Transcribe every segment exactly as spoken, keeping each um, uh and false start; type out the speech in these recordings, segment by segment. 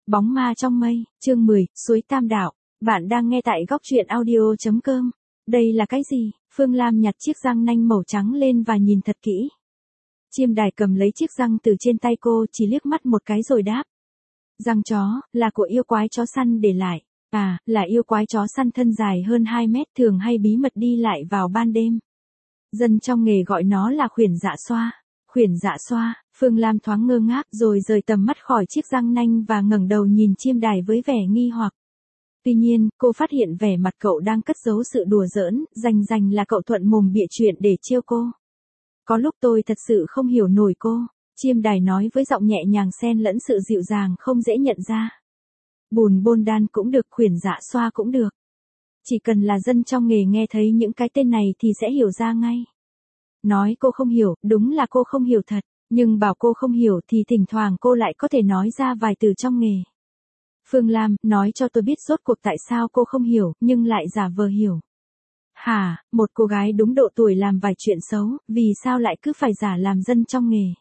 Bóng ma trong mây, chương mười, suối Tam Đạo. Bạn đang nghe tại góc truyện audio chấm com. Đây là cái gì? Phương Lam nhặt chiếc răng nanh màu trắng lên và nhìn thật kỹ. Chiêm Đài cầm lấy chiếc răng từ trên tay cô, chỉ liếc mắt một cái rồi đáp. Răng chó, là của yêu quái chó săn để lại. À, là yêu quái chó săn thân dài hơn hai mét thường hay bí mật đi lại vào ban đêm. Dân trong nghề gọi nó là khuyển dạ xoa. Khuyển dạ xoa, Phương Lam thoáng ngơ ngác rồi rời tầm mắt khỏi chiếc răng nanh và ngẩng đầu nhìn Chiêm Đài với vẻ nghi hoặc. Tuy nhiên, cô phát hiện vẻ mặt cậu đang cất giấu sự đùa giỡn, rành rành là cậu thuận mồm bịa chuyện để trêu cô. Có lúc tôi thật sự không hiểu nổi cô, Chiêm Đài nói với giọng nhẹ nhàng xen lẫn sự dịu dàng không dễ nhận ra. Bùn bôn đan cũng được, khuyển dạ xoa cũng được. Chỉ cần là dân trong nghề nghe thấy những cái tên này thì sẽ hiểu ra ngay. Nói cô không hiểu, đúng là cô không hiểu thật, nhưng bảo cô không hiểu thì thỉnh thoảng cô lại có thể nói ra vài từ trong nghề. Phương Lam, nói cho tôi biết rốt cuộc tại sao cô không hiểu, nhưng lại giả vờ hiểu. Hả, một cô gái đúng độ tuổi làm vài chuyện xấu, vì sao lại cứ phải giả làm dân trong nghề?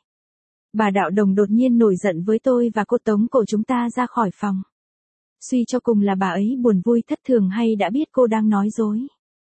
Bà Đạo Đồng đột nhiên nổi giận với tôi và cô tống cổ chúng ta ra khỏi phòng. Suy cho cùng là bà ấy buồn vui thất thường hay đã biết cô đang nói dối.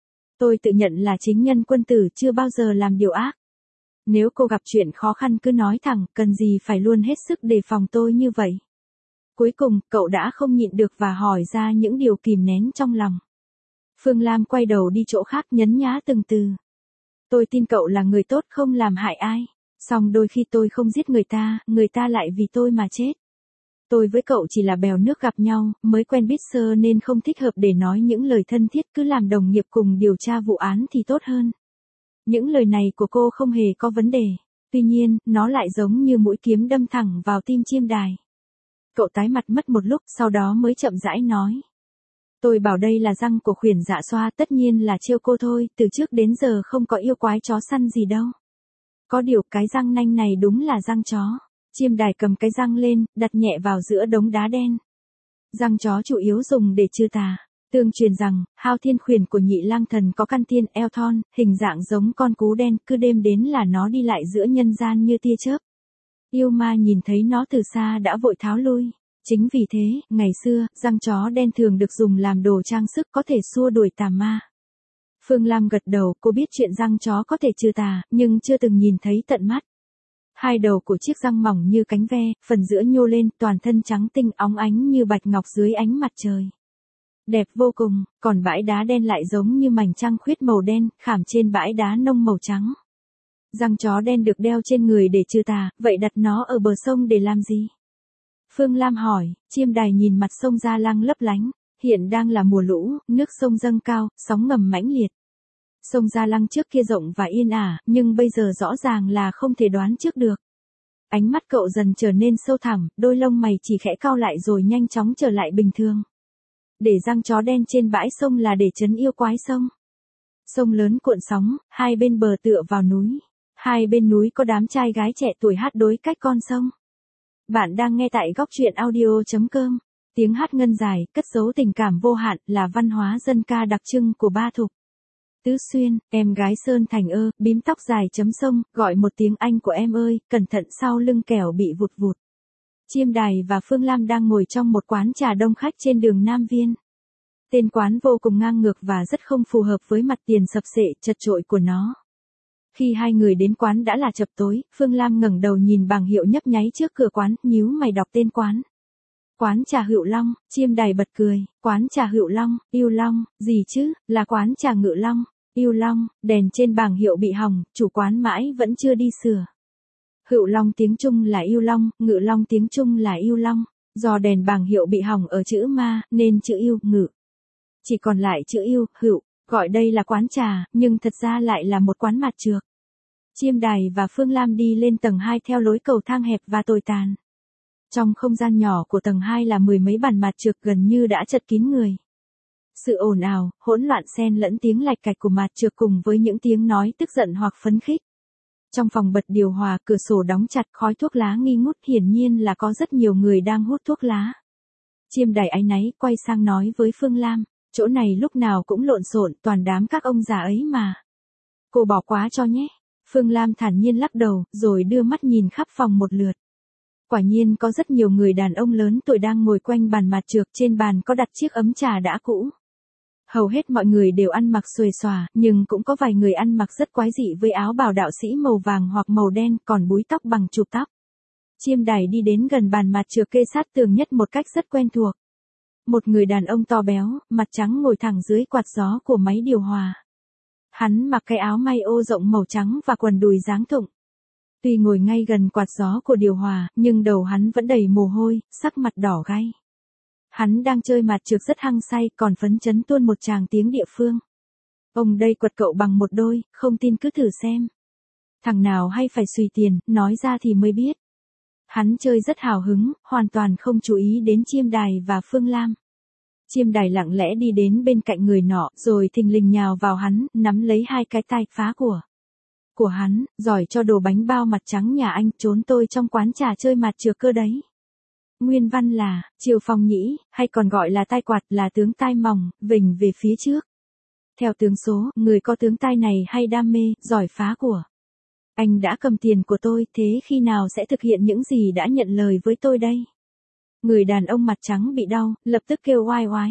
Tôi tự nhận là chính nhân quân tử chưa bao giờ làm điều ác. Nếu cô gặp chuyện khó khăn cứ nói thẳng, cần gì phải luôn hết sức đề phòng tôi như vậy. Cuối cùng, cậu đã không nhịn được và hỏi ra những điều kìm nén trong lòng. Phương Lam quay đầu đi chỗ khác nhấn nhá từng từ. Tôi tin cậu là người tốt không làm hại ai. Song đôi khi tôi không giết người ta, người ta lại vì tôi mà chết. Tôi với cậu chỉ là bèo nước gặp nhau, mới quen biết sơ nên không thích hợp để nói những lời thân thiết, cứ làm đồng nghiệp cùng điều tra vụ án thì tốt hơn. Những lời này của cô không hề có vấn đề. Tuy nhiên, nó lại giống như mũi kiếm đâm thẳng vào tim Chiêm Đài. Cậu tái mặt mất một lúc, sau đó mới chậm rãi nói. Tôi bảo đây là răng của khuyển dạ xoa, tất nhiên là trêu cô thôi, từ trước đến giờ không có yêu quái chó săn gì đâu. Có điều cái răng nanh này đúng là răng chó. Chiêm Đài cầm cái răng lên, đặt nhẹ vào giữa đống đá đen. Răng chó chủ yếu dùng để trừ tà. Tương truyền rằng, Hao Thiên Khuyển của Nhị Lang Thần có căn thiên eo thon, hình dạng giống con cú đen, cứ đêm đến là nó đi lại giữa nhân gian như tia chớp. Yêu ma nhìn thấy nó từ xa đã vội tháo lui. Chính vì thế, ngày xưa, răng chó đen thường được dùng làm đồ trang sức có thể xua đuổi tà ma. Phương Lam gật đầu, cô biết chuyện răng chó có thể trừ tà, nhưng chưa từng nhìn thấy tận mắt. Hai đầu của chiếc răng mỏng như cánh ve, phần giữa nhô lên, toàn thân trắng tinh óng ánh như bạch ngọc dưới ánh mặt trời. Đẹp vô cùng, còn bãi đá đen lại giống như mảnh trăng khuyết màu đen, khảm trên bãi đá nông màu trắng. Răng chó đen được đeo trên người để trừ tà, vậy đặt nó ở bờ sông để làm gì? Phương Lam hỏi, Chiêm Đài nhìn mặt sông Gia Lăng lấp lánh, hiện đang là mùa lũ, nước sông dâng cao, sóng ngầm mãnh liệt. Sông Gia Lăng trước kia rộng và yên ả, nhưng bây giờ rõ ràng là không thể đoán trước được. Ánh mắt cậu dần trở nên sâu thẳm, đôi lông mày chỉ khẽ cau lại rồi nhanh chóng trở lại bình thường. Để răng chó đen trên bãi sông là để trấn yêu quái sông. Sông lớn cuộn sóng, hai bên bờ tựa vào núi. Hai bên núi có đám trai gái trẻ tuổi hát đối cách con sông. Bạn đang nghe tại góc truyện audio chấm com. Tiếng hát ngân dài, cất giấu tình cảm vô hạn là văn hóa dân ca đặc trưng của Ba Thục. Tứ Xuyên, em gái Sơn Thành ơ, bím tóc dài chấm sông, gọi một tiếng anh của em ơi, cẩn thận sau lưng kẻo bị vụt vụt. Chiêm Đài và Phương Lam đang ngồi trong một quán trà đông khách trên đường Nam Viên. Tên quán vô cùng ngang ngược và rất không phù hợp với mặt tiền sập sệ, chật chội của nó. Khi hai người đến quán đã là chập tối, Phương Lam ngẩng đầu nhìn bảng hiệu nhấp nháy trước cửa quán, nhíu mày đọc tên quán. Quán trà Hựu Long, Chiêm Đài bật cười, quán trà Hựu Long, yêu long, gì chứ, là quán trà Ngự Long, yêu long, đèn trên bảng hiệu bị hỏng, chủ quán mãi vẫn chưa đi sửa. Hựu Long tiếng Trung là yêu long, Ngự Long tiếng Trung là yêu long, do đèn bảng hiệu bị hỏng ở chữ ma, nên chữ yêu, ngự. Chỉ còn lại chữ yêu, hựu, gọi đây là quán trà, nhưng thật ra lại là một quán mặt trược. Chiêm Đài và Phương Lam đi lên tầng hai theo lối cầu thang hẹp và tồi tàn. Trong không gian nhỏ của tầng hai là mười mấy bàn mặt trược gần như đã chật kín người. Sự ồn ào, hỗn loạn xen lẫn tiếng lạch cạch của mặt trược cùng với những tiếng nói tức giận hoặc phấn khích. Trong phòng bật điều hòa, cửa sổ đóng chặt, khói thuốc lá nghi ngút, hiển nhiên là có rất nhiều người đang hút thuốc lá. Chiêm Đài áy náy quay sang nói với Phương Lam, chỗ này lúc nào cũng lộn xộn, toàn đám các ông già ấy mà. Cô bỏ quá cho nhé. Phương Lam thản nhiên lắc đầu, rồi đưa mắt nhìn khắp phòng một lượt. Quả nhiên có rất nhiều người đàn ông lớn tuổi đang ngồi quanh bàn mặt trược, trên bàn có đặt chiếc ấm trà đã cũ. Hầu hết mọi người đều ăn mặc xuề xòa, nhưng cũng có vài người ăn mặc rất quái dị với áo bào đạo sĩ màu vàng hoặc màu đen, còn búi tóc bằng chụp tóc. Chiêm Đài đi đến gần bàn mặt trược kê sát tường nhất một cách rất quen thuộc. Một người đàn ông to béo, mặt trắng ngồi thẳng dưới quạt gió của máy điều hòa. Hắn mặc cái áo may ô rộng màu trắng và quần đùi dáng thụng. Tuy ngồi ngay gần quạt gió của điều hòa, nhưng đầu hắn vẫn đầy mồ hôi, sắc mặt đỏ gay. Hắn đang chơi mặt trược rất hăng say, còn phấn chấn tuôn một tràng tiếng địa phương. Ông đây quật cậu bằng một đôi, không tin cứ thử xem. Thằng nào hay phải xùy tiền, nói ra thì mới biết. Hắn chơi rất hào hứng, hoàn toàn không chú ý đến Chiêm Đài và Phương Lam. Chiêm Đài lặng lẽ đi đến bên cạnh người nọ, rồi thình lình nhào vào hắn, nắm lấy hai cái tai phá của. Của hắn, giỏi cho đồ bánh bao mặt trắng nhà anh, trốn tôi trong quán trà chơi mặt trược cơ đấy. Nguyên văn là, Triều Phong Nhĩ, hay còn gọi là tai quạt, là tướng tai mỏng, vình về phía trước. Theo tướng số, người có tướng tai này hay đam mê, giỏi phá của. Anh đã cầm tiền của tôi, thế khi nào sẽ thực hiện những gì đã nhận lời với tôi đây? Người đàn ông mặt trắng bị đau, lập tức kêu oai oái.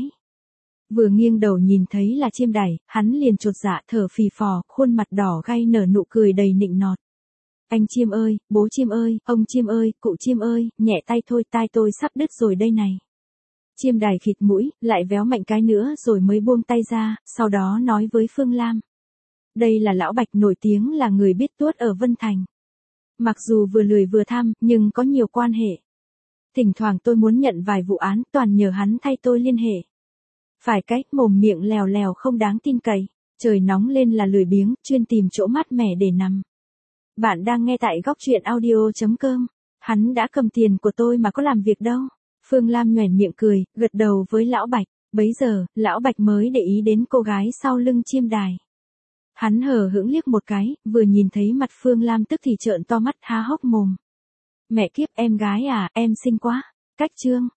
Vừa nghiêng đầu nhìn thấy là Chiêm Đài, hắn liền chột dạ thở phì phò, khuôn mặt đỏ gay nở nụ cười đầy nịnh nọt. Anh Chiêm ơi, bố Chiêm ơi, ông Chiêm ơi, cụ Chiêm ơi, nhẹ tay thôi, tai tôi sắp đứt rồi đây này. Chiêm Đài khịt mũi, lại véo mạnh cái nữa rồi mới buông tay ra, sau đó nói với Phương Lam. Đây là Lão Bạch nổi tiếng là người biết tuốt ở Vân Thành. Mặc dù vừa lười vừa tham, nhưng có nhiều quan hệ. Thỉnh thoảng tôi muốn nhận vài vụ án, toàn nhờ hắn thay tôi liên hệ. Phải cách mồm miệng lèo lèo không đáng tin cậy. Trời nóng lên là lười biếng, chuyên tìm chỗ mát mẻ để nằm. Bạn đang nghe tại góc truyện audio chấm com. Hắn đã cầm tiền của tôi mà có làm việc đâu. Phương Lam nhoẻn miệng cười, gật đầu với Lão Bạch. Bấy giờ, Lão Bạch mới để ý đến cô gái sau lưng Chiêm Đài. Hắn hờ hững liếc một cái, vừa nhìn thấy mặt Phương Lam tức thì trợn to mắt há hốc mồm. Mẹ kiếp, em gái à, em xinh quá. Cách chương.